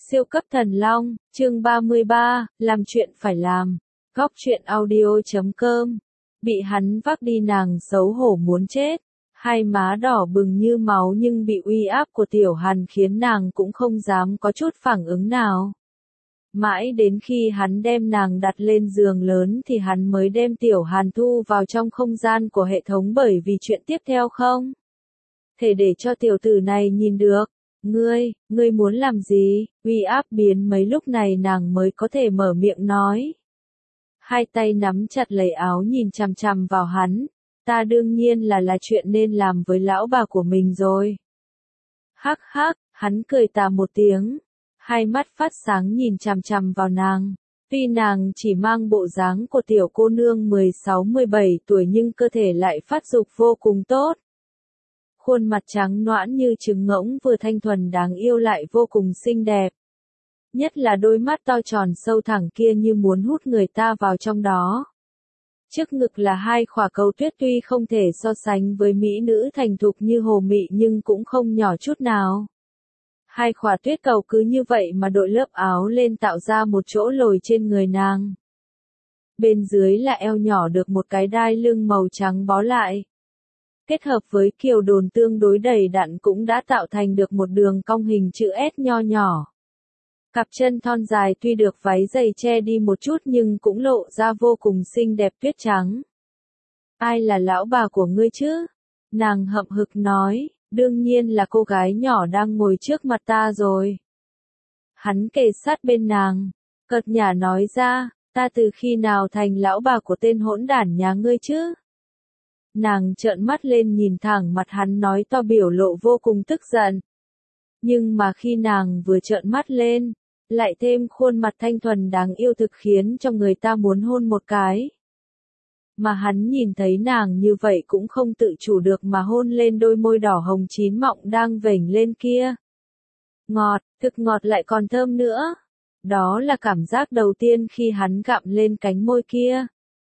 Siêu cấp thần long, chương 33, làm chuyện phải làm. Góc truyện audio.com. Bị hắn vác đi nàng xấu hổ muốn chết. Hai má đỏ bừng như máu nhưng bị uy áp của Tiểu Hàn khiến nàng cũng không dám có chút phản ứng nào. Mãi đến khi hắn đem nàng đặt lên giường lớn thì hắn mới đem Tiểu Hàn thu vào trong không gian của hệ thống, bởi vì chuyện tiếp theo không thể để cho tiểu tử này nhìn được. Ngươi muốn làm gì? Uy áp biến mấy lúc này nàng mới có thể mở miệng nói. Hai tay nắm chặt lấy áo nhìn chằm chằm vào hắn. Ta đương nhiên là chuyện nên làm với lão bà của mình rồi. Hắc hắc, hắn cười tà một tiếng. Hai mắt phát sáng nhìn chằm chằm vào nàng. Tuy nàng chỉ mang bộ dáng của tiểu cô nương 16-17 tuổi nhưng cơ thể lại phát dục vô cùng tốt. Khuôn mặt trắng nõn như trứng ngỗng vừa thanh thuần đáng yêu lại vô cùng xinh đẹp. Nhất là đôi mắt to tròn sâu thẳng kia như muốn hút người ta vào trong đó. Trước ngực là hai khỏa cầu tuyết tuy không thể so sánh với mỹ nữ thành thục như Hồ Mị nhưng cũng không nhỏ chút nào. Hai khỏa tuyết cầu cứ như vậy mà đội lớp áo lên tạo ra một chỗ lồi trên người nàng. Bên dưới là eo nhỏ được một cái đai lưng màu trắng bó lại. Kết hợp với kiều đồn tương đối đầy đặn cũng đã tạo thành được một đường cong hình chữ S nho nhỏ. Cặp chân thon dài tuy được váy dày che đi một chút nhưng cũng lộ ra vô cùng xinh đẹp tuyết trắng. Ai là lão bà của ngươi chứ? Nàng hậm hực nói, đương nhiên là cô gái nhỏ đang ngồi trước mặt ta rồi. Hắn kề sát bên nàng, cợt nhả nói ra, ta từ khi nào thành lão bà của tên hỗn đản nhà ngươi chứ? Nàng trợn mắt lên nhìn thẳng mặt hắn nói to biểu lộ vô cùng tức giận. Nhưng mà khi nàng vừa trợn mắt lên, lại thêm khuôn mặt thanh thuần đáng yêu thực khiến cho người ta muốn hôn một cái. Mà hắn nhìn thấy nàng như vậy cũng không tự chủ được mà hôn lên đôi môi đỏ hồng chín mọng đang vểnh lên kia. Ngọt, thực ngọt lại còn thơm nữa. Đó là cảm giác đầu tiên khi hắn gặm lên cánh môi kia.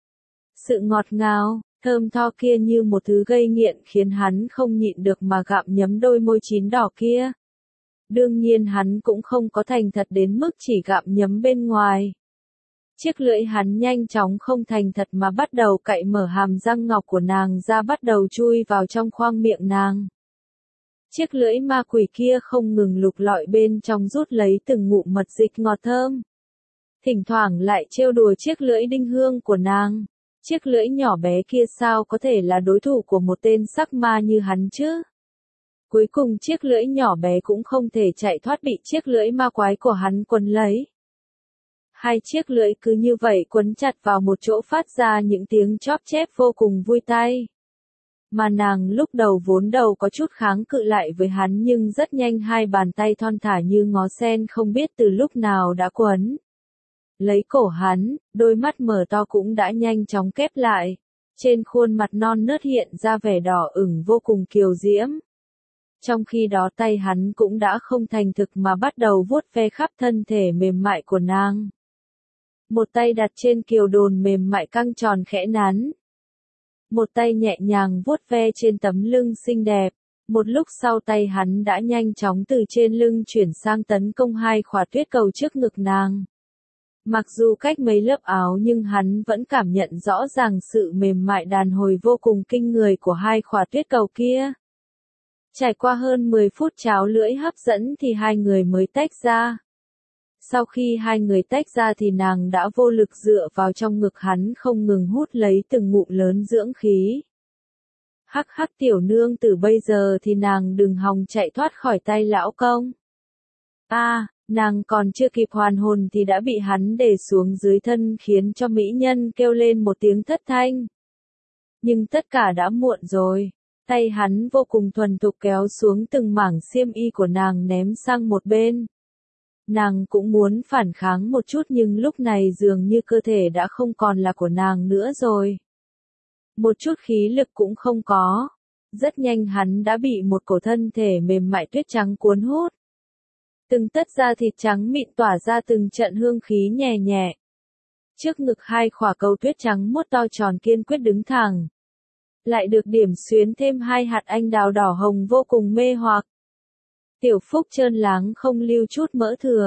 Sự ngọt ngào, thơm tho kia như một thứ gây nghiện khiến hắn không nhịn được mà gặm nhấm đôi môi chín đỏ kia. Đương nhiên hắn cũng không có thành thật đến mức chỉ gặm nhấm bên ngoài. Chiếc lưỡi hắn nhanh chóng không thành thật mà bắt đầu cạy mở hàm răng ngọc của nàng ra, bắt đầu chui vào trong khoang miệng nàng. Chiếc lưỡi ma quỷ kia không ngừng lục lọi bên trong rút lấy từng ngụm mật dịch ngọt thơm. Thỉnh thoảng lại trêu đùa chiếc lưỡi đinh hương của nàng. Chiếc lưỡi nhỏ bé kia sao có thể là đối thủ của một tên sắc ma như hắn chứ? Cuối cùng chiếc lưỡi nhỏ bé cũng không thể chạy thoát, bị chiếc lưỡi ma quái của hắn quấn lấy. Hai chiếc lưỡi cứ như vậy quấn chặt vào một chỗ phát ra những tiếng chóp chép vô cùng vui tai. Mà nàng lúc đầu vốn đầu có chút kháng cự lại với hắn nhưng rất nhanh hai bàn tay thon thả như ngó sen không biết từ lúc nào đã quấn lấy cổ hắn, đôi mắt mở to cũng đã nhanh chóng khép lại. Trên khuôn mặt non nớt hiện ra vẻ đỏ ửng vô cùng kiều diễm. Trong khi đó tay hắn cũng đã không thành thực mà bắt đầu vuốt ve khắp thân thể mềm mại của nàng. Một tay đặt trên kiều đồn mềm mại căng tròn khẽ nắn. Một tay nhẹ nhàng vuốt ve trên tấm lưng xinh đẹp. Một lúc sau tay hắn đã nhanh chóng từ trên lưng chuyển sang tấn công hai khỏa tuyết cầu trước ngực nàng. Mặc dù cách mấy lớp áo nhưng hắn vẫn cảm nhận rõ ràng sự mềm mại đàn hồi vô cùng kinh người của hai khỏa tuyết cầu kia. Trải qua hơn 10 phút cháo lưỡi hấp dẫn thì hai người mới tách ra. Sau khi hai người tách ra thì nàng đã vô lực dựa vào trong ngực hắn không ngừng hút lấy từng ngụm lớn dưỡng khí. Hắc hắc tiểu nương từ bây giờ thì nàng đừng hòng chạy thoát khỏi tay lão công. Nàng còn chưa kịp hoàn hồn thì đã bị hắn để xuống dưới thân khiến cho mỹ nhân kêu lên một tiếng thất thanh. Nhưng tất cả đã muộn rồi. Tay hắn vô cùng thuần thục kéo xuống từng mảng xiêm y của nàng ném sang một bên. Nàng cũng muốn phản kháng một chút nhưng lúc này dường như cơ thể đã không còn là của nàng nữa rồi. Một chút khí lực cũng không có. Rất nhanh hắn đã bị một cổ thân thể mềm mại tuyết trắng cuốn hút. Từng tấc da thịt trắng mịn tỏa ra từng trận hương khí nhẹ nhẹ. Trước ngực hai khỏa cầu tuyết trắng mốt to tròn kiên quyết đứng thẳng. Lại được điểm xuyến thêm hai hạt anh đào đỏ hồng vô cùng mê hoặc. Tiểu Phúc trơn láng không lưu chút mỡ thừa.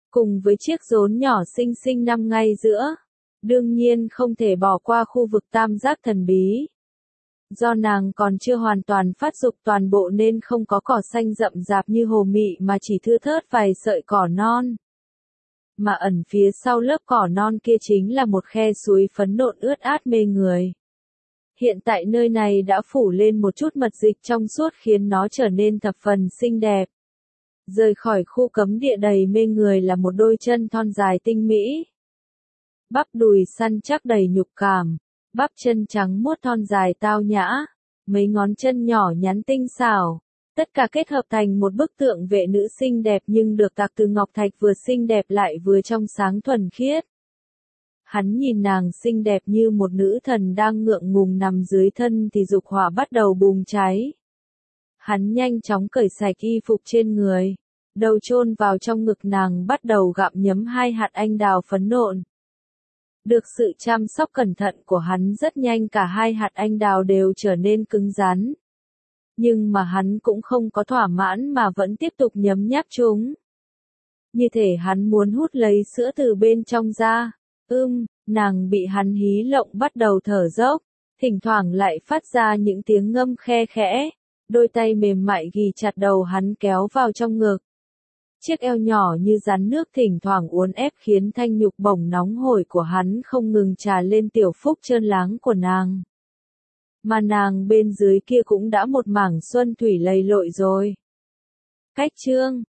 cùng với chiếc rốn nhỏ xinh xinh nằm ngay giữa. Đương nhiên không thể bỏ qua khu vực tam giác thần bí. Do nàng còn chưa hoàn toàn phát dục toàn bộ nên không có cỏ xanh rậm rạp như hồ mị mà chỉ thưa thớt vài sợi cỏ non. Mà ẩn phía sau lớp cỏ non kia chính là một khe suối phấn nộn ướt át mê người. Hiện tại nơi này đã phủ lên một chút mật dịch trong suốt khiến nó trở nên thập phần xinh đẹp. Rời khỏi khu cấm địa đầy mê người là một đôi chân thon dài tinh mỹ. Bắp đùi săn chắc đầy nhục cảm, bắp chân trắng muốt thon dài tao nhã, mấy ngón chân nhỏ nhắn tinh xảo. Tất cả kết hợp thành một bức tượng vệ nữ xinh đẹp nhưng được tạc từ ngọc thạch vừa xinh đẹp lại vừa trong sáng thuần khiết. Hắn nhìn nàng xinh đẹp như một nữ thần đang ngượng ngùng nằm dưới thân thì dục hỏa bắt đầu bùng cháy. Hắn nhanh chóng cởi sạch y phục trên người, đầu chôn vào trong ngực nàng bắt đầu gặm nhấm 2 hạt anh đào phấn nộn. Được sự chăm sóc cẩn thận của hắn rất nhanh cả 2 hạt anh đào đều trở nên cứng rắn. Nhưng mà hắn cũng không có thỏa mãn mà vẫn tiếp tục nhấm nháp chúng. Như thể hắn muốn hút lấy sữa từ bên trong ra. Nàng bị hắn hí lộng bắt đầu thở dốc, thỉnh thoảng lại phát ra những tiếng ngâm khe khẽ, đôi tay mềm mại ghì chặt đầu hắn kéo vào trong ngực. Chiếc eo nhỏ như rắn nước thỉnh thoảng uốn ép khiến thanh nhục bồng nóng hổi của hắn không ngừng trà lên tiểu phúc trơn láng của nàng. Mà nàng bên dưới kia cũng đã một mảng xuân thủy lầy lội rồi. Cách chương